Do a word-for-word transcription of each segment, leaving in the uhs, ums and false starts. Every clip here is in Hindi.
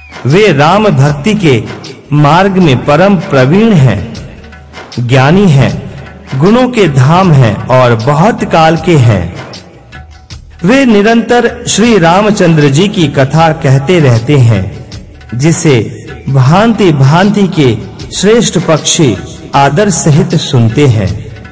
वे राम भक्ति के मार्ग में परम प्रवीण हैं, ज्ञानी हैं, गुणों के धाम हैं और बहुत काल के हैं। वे निरंतर श्री रामचंद्र जी की कथा कहते रहते हैं, जिसे भांति भांति के श्रेष्ठ पक्षी आदर सहित सुनते हैं।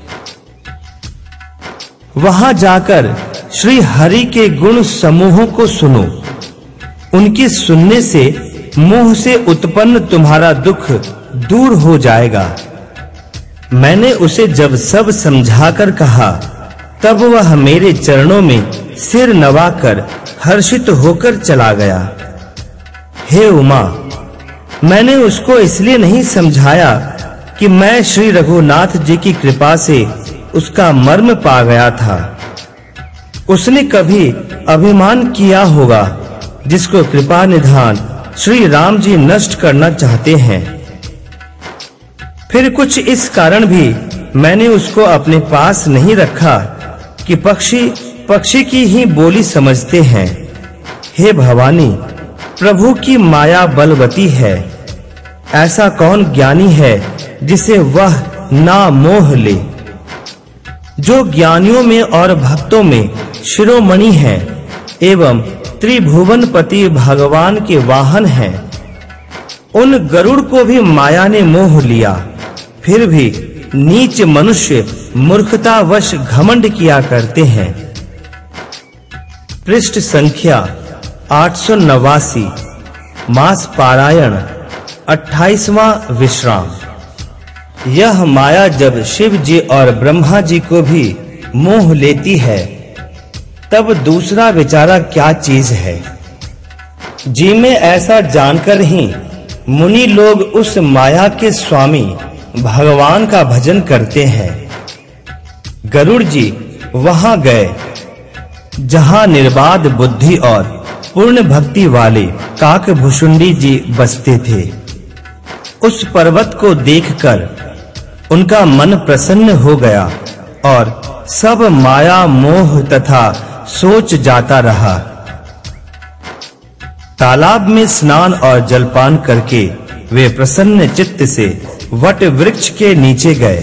वहां जाकर श्री हरि के गुण समूहों को सुनो। उनके सुनने से मोह से उत्पन्न तुम्हारा दुख दूर हो जाएगा। मैंने उसे जब सब समझाकर कहा, तब वह मेरे चरणों में सिर नवाकर हर्षित होकर चला गया। हे उमा, मैंने उसको इसलिए नहीं समझाया कि मैं श्री रघुनाथ जी की कृपा से उसका मर्म पा गया था। उसने कभी अभिमान किया होगा, जिसको कृपा निधान श्री राम जी नष्ट करना चाहते हैं। फिर कुछ इस कारण भी मैंने उसको अपने पास नहीं रखा कि पक्षी पक्षी की ही बोली समझते हैं। हे भवानी, प्रभु की माया बलवती है। ऐसा कौन ज्ञानी है जिसे वह ना मोह ले। जो ज्ञानियों में और भक्तों में शिरोमणि है एवं त्रिभुवनपति भगवान के वाहन हैं, उन गरुड़ को भी माया ने मोह लिया। फिर भी नीच मनुष्य मूर्खतावश घमंड किया करते हैं। पृष्ठ संख्या आठ सौ नवासी। मास पारायण अट्ठाईसवां विश्राम। यह माया जब शिव जी और ब्रह्मा जी को भी मोह लेती है, तब दूसरा बेचारा क्या चीज है। जी में ऐसा जानकर ही मुनि लोग उस माया के स्वामी भगवान का भजन करते हैं। गरुड़ जी वहां गए जहां निर्बाध बुद्धि और पूर्ण भक्ति वाले काकभुशुंडी जी बसते थे। उस पर्वत को देखकर उनका मन प्रसन्न हो गया और सब माया मोह तथा सोच जाता रहा। तालाब में स्नान और जलपान करके वे प्रसन्न चित्त से वट वृक्ष के नीचे गए।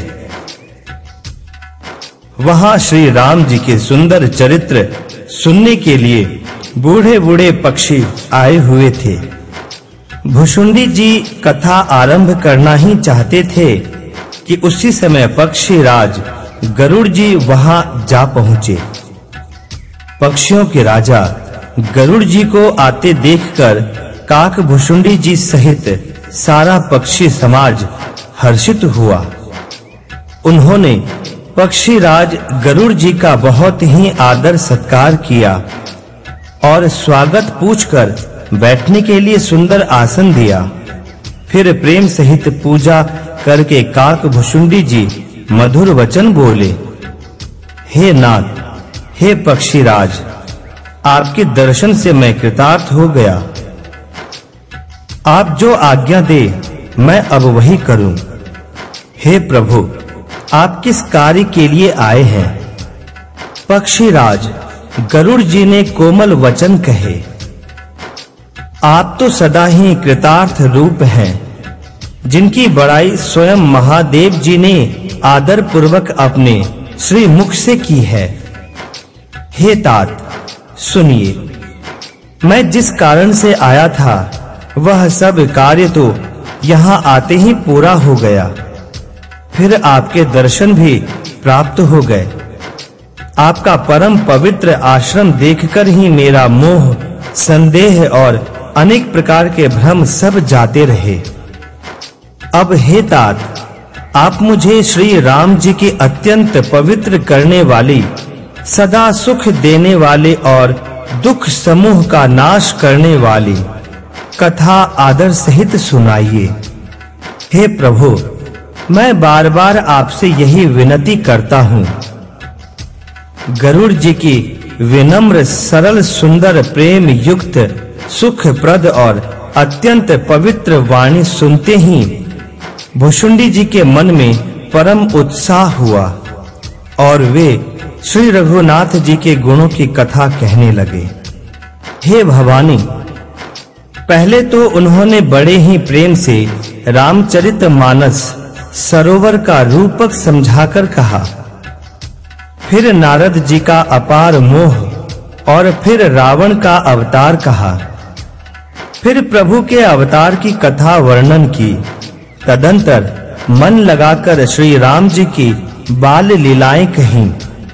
वहां श्री राम जी के सुंदर चरित्र सुनने के लिए बूढ़े-बूढ़े पक्षी आए हुए थे। भुशुंडी जी कथा आरंभ करना ही चाहते थे कि उसी समय पक्षी राज गरुड़ जी वहां जा पहुंचे। पक्षियों के राजा गरुड़ जी को आते देखकर काकभुशुंडी जी सहित सारा पक्षी समाज हर्षित हुआ। उन्होंने पक्षी राज गरुड़ जी का बहुत ही आदर सत्कार किया और स्वागत पूछकर बैठने के लिए सुंदर आसन दिया। फिर प्रेम सहित पूजा करके काकभुशुंडी जी मधुर वचन बोले। हे नाथ, हे पक्षीराज, आपके दर्शन से मैं कृतार्थ हो गया। आप जो आज्ञा दे मैं अब वही करूं। हे प्रभु, आप किस कार्य के लिए आए हैं? पक्षीराज गरुड़ जी ने कोमल वचन कहे। आप तो सदा ही कृतार्थ रूप हैं, जिनकी बड़ाई स्वयं महादेव जी ने आदर पूर्वक अपने श्री मुख से की है। हे तात, सुनिए, मैं जिस कारण से आया था वह सब कार्य तो यहाँ आते ही पूरा हो गया। फिर आपके दर्शन भी प्राप्त हो गए। आपका परम पवित्र आश्रम देखकर ही मेरा मोह, संदेह और अनेक प्रकार के भ्रम सब जाते रहे। अब हे तात, आप मुझे श्री राम जी की अत्यंत पवित्र करने वाली, सदा सुख देने वाले और दुख समूह का नाश करने वाली कथा आदर सहित सुनाइए। हे प्रभु, मैं बार-बार आपसे यही विनती करता हूँ। गरुड़ जी की विनम्र, सरल, सुंदर, प्रेम युक्त, सुखप्रद और अत्यंत पवित्र वाणी सुनते ही भुशुंडी जी के मन में परम उत्साह हुआ और वे श्री रघुनाथ जी के गुणों की कथा कहने लगे। हे भवानी, पहले तो उन्होंने बड़े ही प्रेम से रामचरितमानस सरोवर का रूपक समझाकर कहा। फिर नारद जी का अपार मोह और फिर रावण का अवतार कहा। फिर प्रभु के अवतार की कथा वर्णन की। तदंतर मन लगाकर श्री राम जी की बाल लीलाएं कहीं।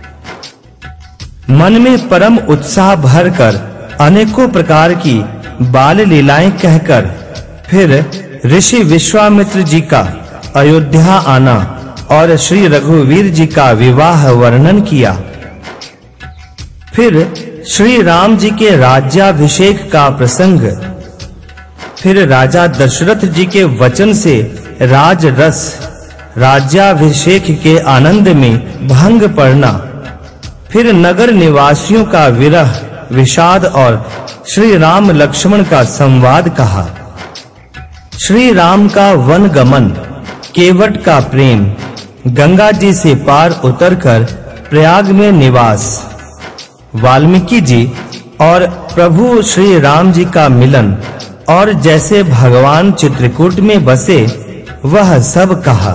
मन में परम उत्साह भरकर अनेकों प्रकार की बाल लीलाएं कहकर फिर ऋषि विश्वामित्र जी का अयोध्या आना और श्री रघुवीर जी का विवाह वर्णन किया। फिर श्री राम जी के राज्याभिषेक का प्रसंग, फिर राजा दशरथ जी के वचन से राज रस राज्याभिषेक के आनंद में भंग पड़ना, फिर नगर निवासियों का विरह विषाद और श्री राम लक्ष्मण का संवाद कहा। श्री राम का वन गमन, केवट का प्रेम, गंगा जी से पार उतरकर प्रयाग में निवास, वाल्मीकि जी और प्रभु श्री राम जी का मिलन और जैसे भगवान चित्रकूट में बसे वह सब कहा।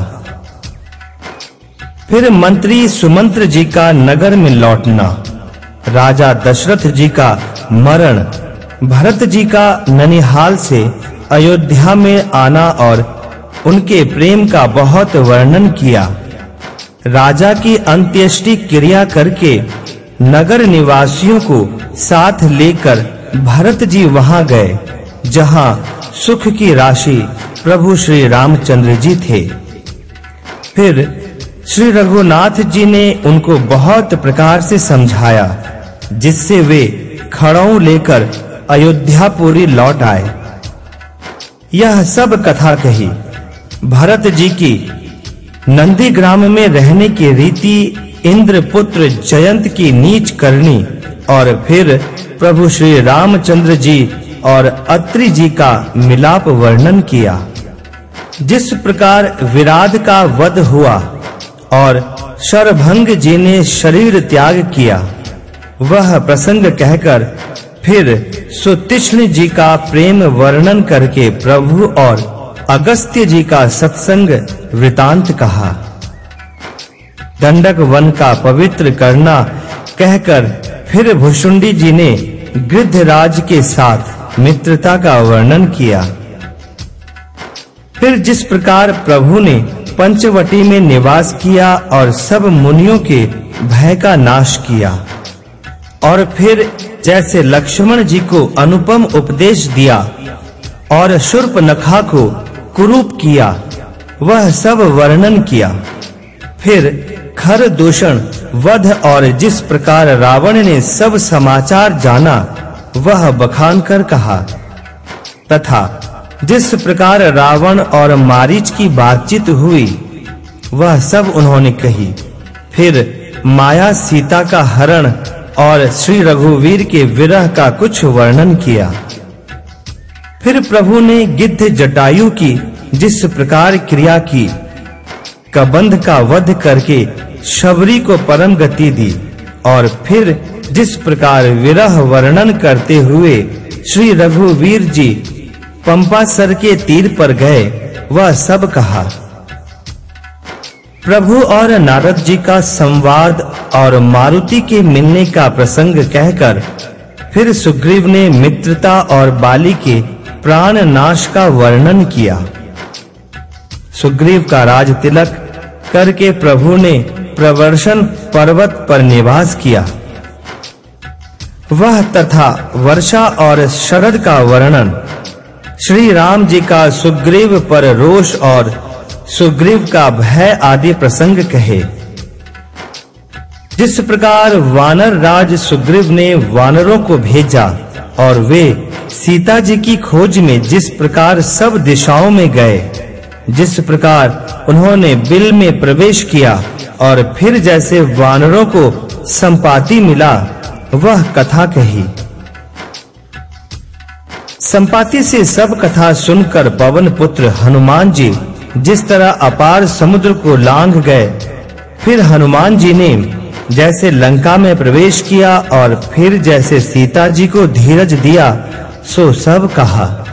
फिर मंत्री सुमंत्र जी का नगर में लौटना, राजा दशरथ जी का मरण, भरत जी का ननिहाल से अयोध्या में आना और उनके प्रेम का बहुत वर्णन किया। राजा की अंत्येष्टि क्रिया करके नगर निवासियों को साथ लेकर भरत जी वहां गए जहां सुख की राशि प्रभु श्री रामचंद्र जी थे। फिर श्री रघुनाथ जी ने उनको बहुत प्रकार से समझाया जिससे वे खड़ाऊ लेकर अयोध्यापुरी लौट आए। यह सब कथा कही। भरत जी की नंदीग्राम में रहने की रीति, इंद्रपुत्र जयंत की नीच करनी और फिर प्रभु श्री रामचंद्र जी और अत्रि जी का मिलाप वर्णन किया। जिस प्रकार विराध का वध हुआ और शरभंग जी ने शरीर त्याग किया, वह प्रसंग कहकर फिर सुतीक्ष्ण जी का प्रेम वर्णन करके प्रभु और अगस्त्य जी का सत्संग वृतांत कहा। दंडक वन का पवित्र करना कहकर फिर भुशुंडी जी ने गृद्धराज के साथ मित्रता का वर्णन किया। फिर जिस प्रकार प्रभु ने पंचवटी में निवास किया और सब मुनियों के भय का नाश किया, और फिर जैसे लक्ष्मण जी को अनुपम उपदेश दिया और शूर्पणखा को कुरूप किया, वह सब वर्णन किया। फिर खर दूषण वध और जिस प्रकार रावण ने सब समाचार जाना, वह बखान कर कहा, तथा जिस प्रकार रावण और मारीच की बातचीत हुई, वह सब उन्होंने कही। फिर माया सीता का हरण और श्री रघुवीर के विरह का कुछ वर्णन किया। फिर प्रभु ने गिद्ध जटायु की जिस प्रकार क्रिया की, कबंध का वध करके शबरी को परम गति दी, और फिर जिस प्रकार विरह वर्णन करते हुए श्री रघुवीर जी पंपासर के तीर पर गए, वह सब कहा। प्रभु और नारद जी का संवाद और मारुति के मिलने का प्रसंग कहकर फिर सुग्रीव ने मित्रता और बाली के प्राण नाश का वर्णन किया। सुग्रीव का राज तिलक करके प्रभु ने प्रवर्षण पर्वत पर निवास किया। वह तथा वर्षा और शरद का वर्णन, श्री राम जी का सुग्रीव पर रोष और सुग्रीव का भय आदि प्रसंग कहे। जिस प्रकार वानर राज सुग्रीव ने वानरों को भेजा और वे सीता जी की खोज में जिस प्रकार सब दिशाओं में गए, जिस प्रकार उन्होंने बिल में प्रवेश किया और फिर जैसे वानरों को संपाति मिला, वह कथा कही। संपाति से सब कथा सुनकर पवन पुत्र हनुमान जी जिस तरह अपार समुद्र को लांघ गए, फिर हनुमान जी ने जैसे लंका में प्रवेश किया और फिर जैसे सीता जी को धीरज दिया, सो सब कहा।